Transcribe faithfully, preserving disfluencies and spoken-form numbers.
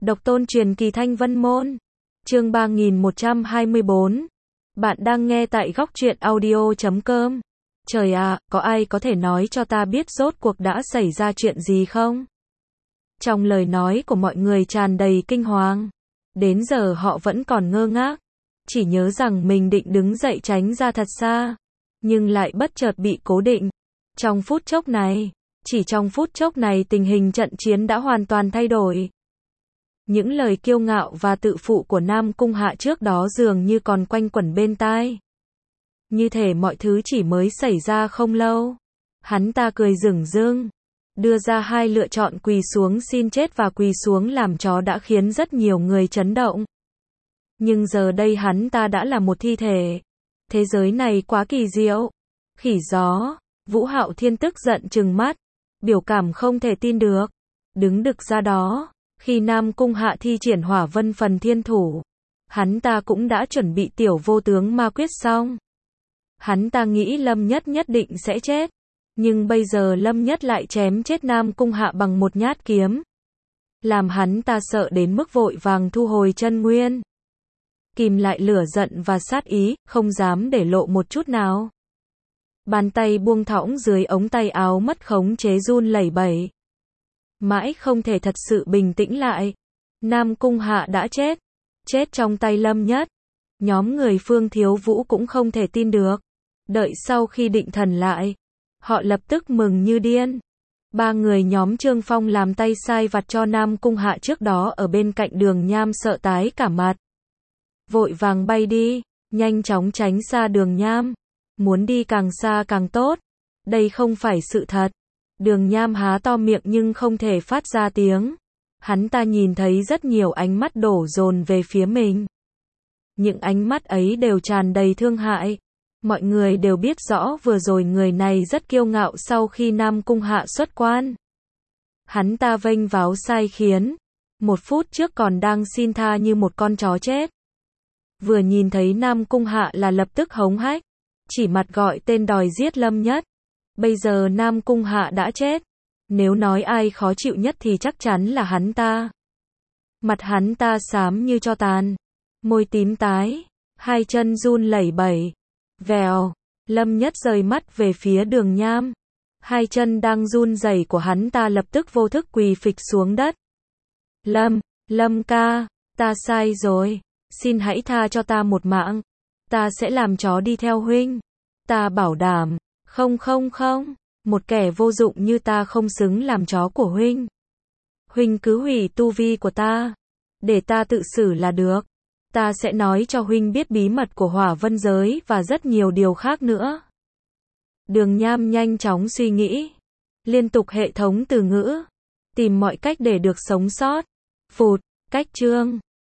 Độc tôn truyền kỳ Thanh Vân Môn. Chương ba nghìn một trăm hai mươi bốn. Bạn đang nghe tại góc truyện audio chấm com. Trời ạ, có ai có thể nói cho ta biết rốt cuộc đã xảy ra chuyện gì không? Trong lời nói của mọi người tràn đầy kinh hoàng. Đến giờ họ vẫn còn ngơ ngác. Chỉ nhớ rằng mình định đứng dậy tránh ra thật xa. Nhưng lại bất chợt bị cố định. Trong phút chốc này, chỉ trong phút chốc này tình hình trận chiến đã hoàn toàn thay đổi. Những lời kiêu ngạo và tự phụ của Nam Cung Hạ trước đó dường như còn quanh quẩn bên tai. Như thể mọi thứ chỉ mới xảy ra không lâu. Hắn ta cười rửng rưng, đưa ra hai lựa chọn quỳ xuống xin chết và quỳ xuống làm chó đã khiến rất nhiều người chấn động. Nhưng giờ đây hắn ta đã là một thi thể. Thế giới này quá kỳ diệu. Khỉ gió, Vũ Hạo Thiên tức giận trừng mắt, biểu cảm không thể tin được. Đứng đực ra đó, khi Nam Cung Hạ thi triển Hỏa Vân Phần Thiên Thủ, hắn ta cũng đã chuẩn bị tiểu vô tướng ma quyết xong. Hắn ta nghĩ Lâm Nhất nhất định sẽ chết, nhưng bây giờ Lâm Nhất lại chém chết Nam Cung Hạ bằng một nhát kiếm, làm hắn ta sợ đến mức vội vàng thu hồi chân nguyên, kìm lại lửa giận và sát ý, không dám để lộ một chút nào. Bàn tay buông thõng dưới ống tay áo mất khống chế run lẩy bẩy. Mãi không thể thật sự bình tĩnh lại. Nam Cung Hạ đã chết. Chết trong tay Lâm Nhất. Nhóm người Phương Thiếu Vũ cũng không thể tin được. Đợi sau khi định thần lại, họ lập tức mừng như điên. Ba người nhóm Trương Phong làm tay sai vặt cho Nam Cung Hạ trước đó ở bên cạnh Đường Nham sợ tái cả mặt. Vội vàng bay đi, nhanh chóng tránh xa Đường Nham. Muốn đi càng xa càng tốt. Đây không phải sự thật. Đường Nham há to miệng nhưng không thể phát ra tiếng. Hắn ta nhìn thấy rất nhiều ánh mắt đổ dồn về phía mình. Những ánh mắt ấy đều tràn đầy thương hại. Mọi người đều biết rõ vừa rồi người này rất kiêu ngạo sau khi Nam Cung Hạ xuất quan. Hắn ta vênh váo sai khiến. Một phút trước còn đang xin tha như một con chó chết. Vừa nhìn thấy Nam Cung Hạ là lập tức hống hách. Chỉ mặt gọi tên đòi giết Lâm Nhất. Bây giờ Nam Cung Hạ đã chết. Nếu nói ai khó chịu nhất thì chắc chắn là hắn ta. Mặt hắn ta xám như tro tàn. Môi tím tái. Hai chân run lẩy bẩy. Vèo. Lâm Nhất rời mắt về phía Đường Nham. Hai chân đang run rẩy của hắn ta lập tức vô thức quỳ phịch xuống đất. Lâm, Lâm ca, ta sai rồi. Xin hãy tha cho ta một mạng. Ta sẽ làm chó đi theo huynh. Ta bảo đảm. Không không không. Một kẻ vô dụng như ta không xứng làm chó của huynh. Huynh cứ hủy tu vi của ta. Để ta tự xử là được. Ta sẽ nói cho huynh biết bí mật của Hỏa Vân giới và rất nhiều điều khác nữa. Đường Nham nhanh chóng suy nghĩ. Liên tục hệ thống từ ngữ. Tìm mọi cách để được sống sót. Phụt, cách chương.